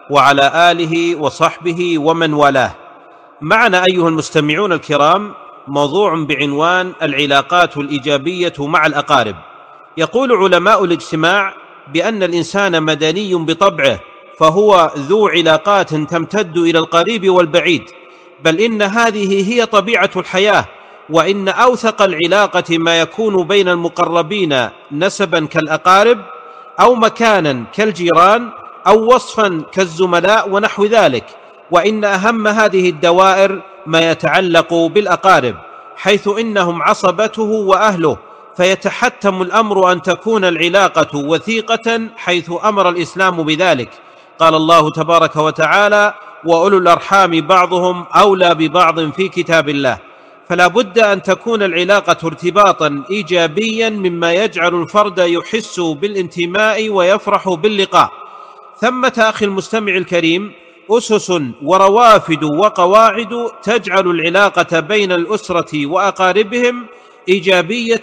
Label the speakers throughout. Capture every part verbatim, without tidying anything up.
Speaker 1: وعلى آله وصحبه ومن والاه. معنا أيها المستمعون الكرام موضوع بعنوان العلاقات الإيجابية مع الأقارب. يقول علماء الاجتماع بأن الإنسان مدني بطبعه، فهو ذو علاقات تمتد إلى القريب والبعيد، بل إن هذه هي طبيعة الحياة، وإن أوثق العلاقة ما يكون بين المقربين نسبا كالأقارب، أو مكانا كالجيران، أو وصفا كالزملاء ونحو ذلك. وإن أهم هذه الدوائر ما يتعلق بالأقارب، حيث إنهم عصبته وأهله، فيتحتم الأمر أن تكون العلاقة وثيقة، حيث أمر الإسلام بذلك. قال الله تبارك وتعالى: وأولو الأرحام بعضهم أولى ببعض في كتاب الله. فلا بد أن تكون العلاقة ارتباطا إيجابيا، مما يجعل الفرد يحس بالانتماء ويفرح باللقاء. ثمة أخي المستمع الكريم أسس وروافد وقواعد تجعل العلاقة بين الأسرة وأقاربهم إيجابية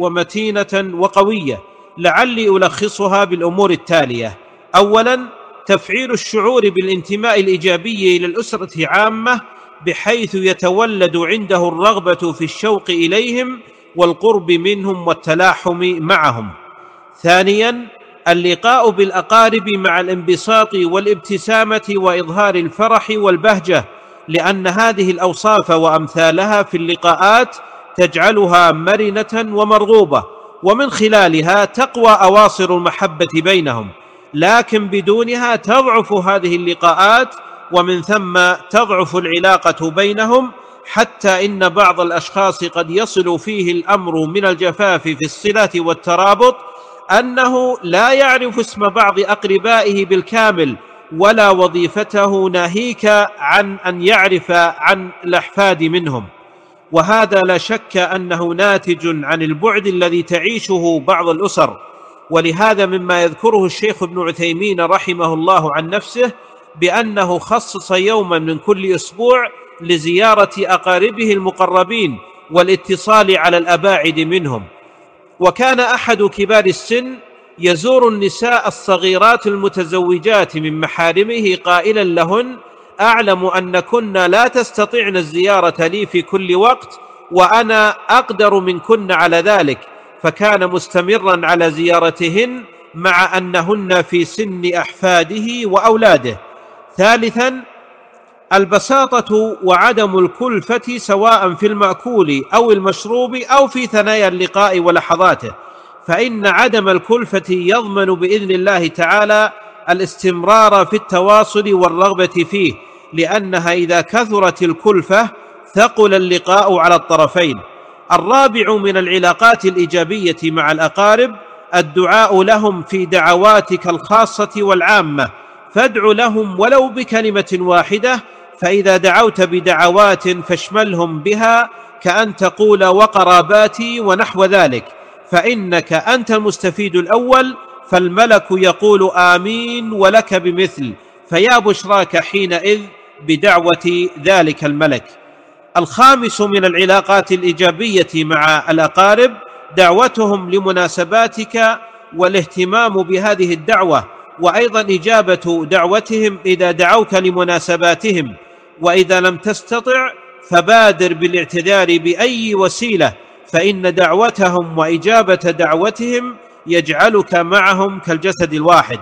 Speaker 1: ومتينة وقوية، لعلي ألخصها بالأمور التالية. أولا، تفعيل الشعور بالانتماء الإيجابي إلى الأسرة عامة، بحيث يتولد عنده الرغبة في الشوق إليهم والقرب منهم والتلاحم معهم. ثانيا، اللقاء بالأقارب مع الانبساط والابتسامة وإظهار الفرح والبهجة، لأن هذه الأوصاف وأمثالها في اللقاءات تجعلها مرنة ومرغوبة، ومن خلالها تقوى أواصر المحبة بينهم. لكن بدونها تضعف هذه اللقاءات، ومن ثم تضعف العلاقة بينهم، حتى إن بعض الأشخاص قد يصل فيه الأمر من الجفاف في الصلة والترابط أنه لا يعرف اسم بعض أقربائه بالكامل ولا وظيفته، ناهيك عن أن يعرف عن الأحفاد منهم. وهذا لا شك أنه ناتج عن البعد الذي تعيشه بعض الأسر. ولهذا مما يذكره الشيخ ابن عثيمين رحمه الله عن نفسه بأنه خصص يوما من كل أسبوع لزيارة أقاربه المقربين والاتصال على الأباعد منهم. وكان أحد كبار السن يزور النساء الصغيرات المتزوجات من محارمه قائلا لهن: أعلم أنكن لا تستطيعن الزيارة لي في كل وقت، وأنا أقدر منكن على ذلك. فكان مستمرا على زيارتهن مع أنهن في سن أحفاده وأولاده. ثالثا، البساطة وعدم الكلفة، سواء في المأكول أو المشروب أو في ثنايا اللقاء ولحظاته، فإن عدم الكلفة يضمن بإذن الله تعالى الاستمرار في التواصل والرغبة فيه، لأنها إذا كثرت الكلفة ثقل اللقاء على الطرفين. الرابع من العلاقات الإيجابية مع الأقارب الدعاء لهم في دعواتك الخاصة والعامة، فادع لهم ولو بكلمة واحدة، فإذا دعوت بدعوات فاشملهم بها، كأن تقول وقراباتي ونحو ذلك، فإنك أنت المستفيد الأول، فالملك يقول آمين ولك بمثل، فيا بشراك حينئذ بدعوة ذلك الملك. الخامس من العلاقات الإيجابية مع الأقارب دعوتهم لمناسباتك والاهتمام بهذه الدعوة، وأيضا إجابة دعوتهم إذا دعوك لمناسباتهم، وإذا لم تستطع فبادر بالاعتذار بأي وسيلة، فإن دعوتهم وإجابة دعوتهم يجعلك معهم كالجسد الواحد.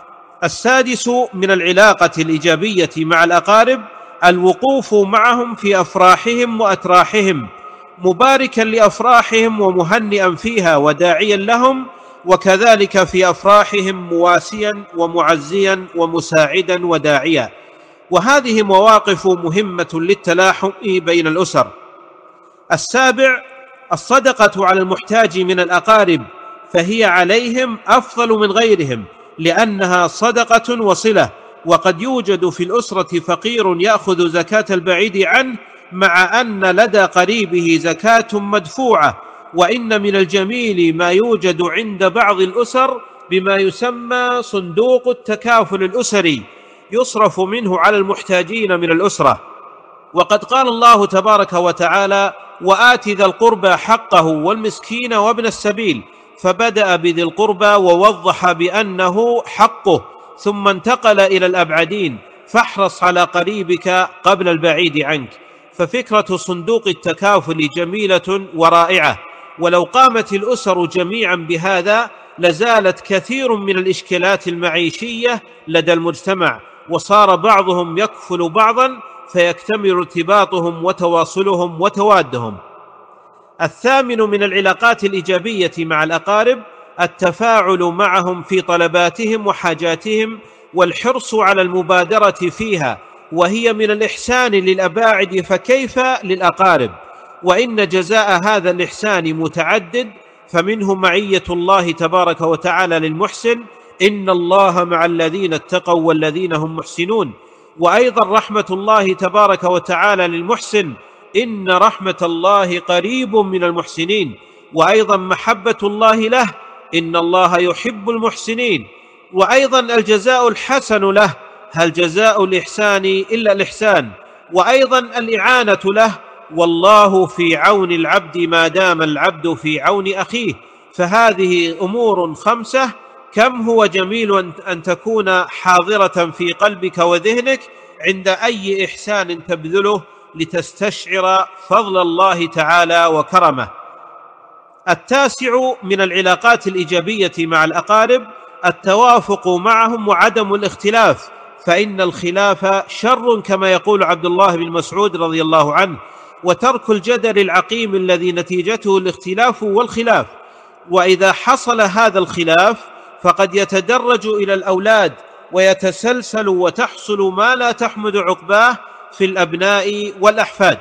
Speaker 1: السادس من العلاقة الإيجابية مع الأقارب الوقوف معهم في أفراحهم وأتراحهم، مباركا لأفراحهم ومهنئا فيها وداعيا لهم، وكذلك في أفراحهم مواسيا ومعزيا ومساعدا وداعيا. وهذه مواقف مهمة للتلاحم بين الأسر. السابع، الصدقة على المحتاج من الأقارب، فهي عليهم أفضل من غيرهم، لأنها صدقة وصلة. وقد يوجد في الأسرة فقير يأخذ زكاة البعيد عنه، مع أن لدى قريبه زكاة مدفوعة. وإن من الجميل ما يوجد عند بعض الأسر بما يسمى صندوق التكافل الأسري، يصرف منه على المحتاجين من الأسرة. وقد قال الله تبارك وتعالى: وآت ذا القربى حقه والمسكين وابن السبيل، فبدأ بذي القربى ووضح بأنه حقه، ثم انتقل إلى الأبعدين، فاحرص على قريبك قبل البعيد عنك. ففكرة صندوق التكافل جميلة ورائعة، ولو قامت الأسر جميعا بهذا لزالت كثير من الإشكالات المعيشية لدى المجتمع، وصار بعضهم يكفل بعضا فيكتمل ارتباطهم وتواصلهم وتوادهم. الثامن من العلاقات الإيجابية مع الأقارب التفاعل معهم في طلباتهم وحاجاتهم والحرص على المبادرة فيها، وهي من الإحسان للأباعد فكيف للأقارب؟ وإن جزاء هذا الإحسان متعدد، فمنه معية الله تبارك وتعالى للمحسن: إن الله مع الذين اتقوا والذين هم محسنون. وأيضا رحمة الله تبارك وتعالى للمحسن: إن رحمة الله قريب من المحسنين. وأيضا محبة الله له: إن الله يحب المحسنين. وأيضا الجزاء الحسن له: هل جزاء الإحسان إلا الإحسان. وأيضا الإعانة له: والله في عون العبد ما دام العبد في عون أخيه. فهذه أمور خمسة كم هو جميل أن تكون حاضرة في قلبك وذهنك عند أي إحسان تبذله لتستشعر فضل الله تعالى وكرمه. التاسع من العلاقات الإيجابية مع الأقارب التوافق معهم وعدم الاختلاف، فإن الخلاف شر كما يقول عبد الله بن مسعود رضي الله عنه، وترك الجدل العقيم الذي نتيجته الاختلاف والخلاف. وإذا حصل هذا الخلاف فقد يتدرج إلى الأولاد ويتسلسل وتحصل ما لا تحمد عقباه في الأبناء والأحفاد.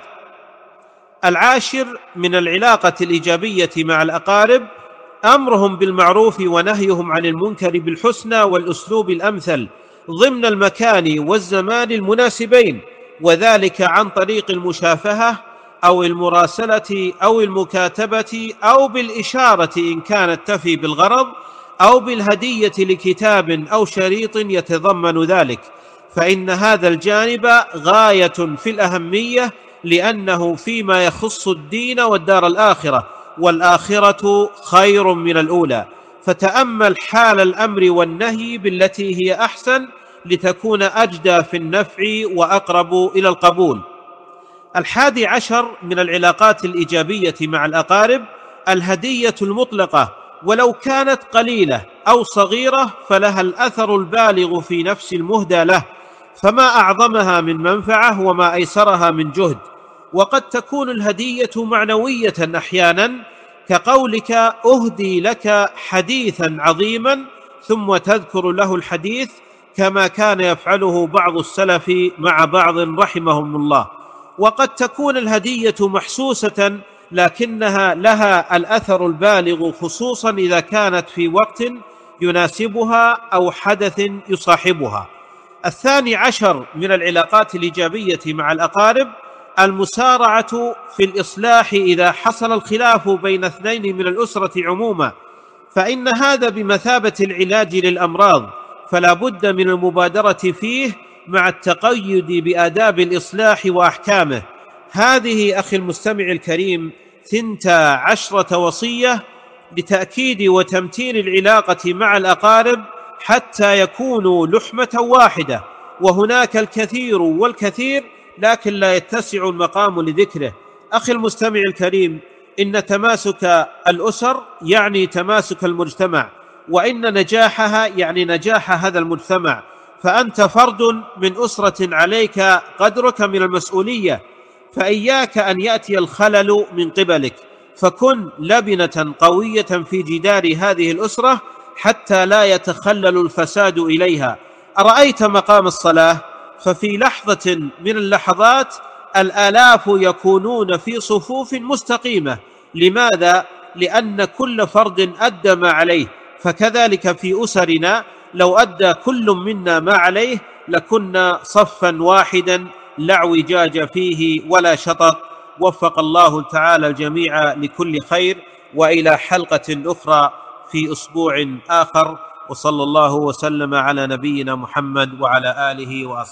Speaker 1: العاشر من العلاقة الإيجابية مع الأقارب أمرهم بالمعروف ونهيهم عن المنكر بالحسنى والأسلوب الأمثل ضمن المكان والزمان المناسبين، وذلك عن طريق المشافهة أو المراسلة أو المكاتبة أو بالإشارة إن كانت تفي بالغرض، أو بالهدية لكتاب أو شريط يتضمن ذلك. فإن هذا الجانب غاية في الأهمية، لأنه فيما يخص الدين والدار الآخرة، والآخرة خير من الأولى. فتأمل حال الأمر والنهي بالتي هي أحسن لتكون أجدى في النفع وأقرب إلى القبول. الحادي عشر من العلاقات الإيجابية مع الأقارب الهدية المطلقة، ولو كانت قليلة أو صغيرة فلها الأثر البالغ في نفس المهدى له، فما أعظمها من منفعة وما أيسرها من جهد. وقد تكون الهدية معنوية أحيانا، كقولك أهدي لك حديثا عظيما ثم تذكر له الحديث، كما كان يفعله بعض السلف مع بعض رحمهم الله. وقد تكون الهدية محسوسة لكنها لها الأثر البالغ، خصوصا إذا كانت في وقت يناسبها أو حدث يصاحبها. الثاني عشر من العلاقات الإيجابية مع الأقارب المسارعة في الإصلاح إذا حصل الخلاف بين اثنين من الأسرة عموما، فإن هذا بمثابة العلاج للأمراض، فلا بد من المبادرة فيه مع التقيد بآداب الإصلاح وأحكامه. هذه أخي المستمع الكريم ثنتا عشرة وصية لتأكيد وتمتين العلاقة مع الأقارب حتى يكونوا لحمة واحدة. وهناك الكثير والكثير لكن لا يتسع المقام لذكره. أخي المستمع الكريم، إن تماسك الأسر يعني تماسك المجتمع، وإن نجاحها يعني نجاح هذا المجتمع. فأنت فرد من أسرة، عليك قدرك من المسؤولية، فإياك أن يأتي الخلل من قبلك، فكن لبنة قوية في جدار هذه الأسرة حتى لا يتخلل الفساد إليها. أرأيت مقام الصلاة؟ ففي لحظة من اللحظات الآلاف يكونون في صفوف مستقيمة. لماذا؟ لأن كل فرد أدى ما عليه. فكذلك في أسرنا لو أدى كل منا ما عليه لكنا صفا واحدا لا اعوجاج فيه ولا شطط. وفق الله تعالى الجميع لكل خير، وإلى حلقة أخرى في أسبوع آخر، وصلى الله وسلم على نبينا محمد وعلى آله وأصحابه.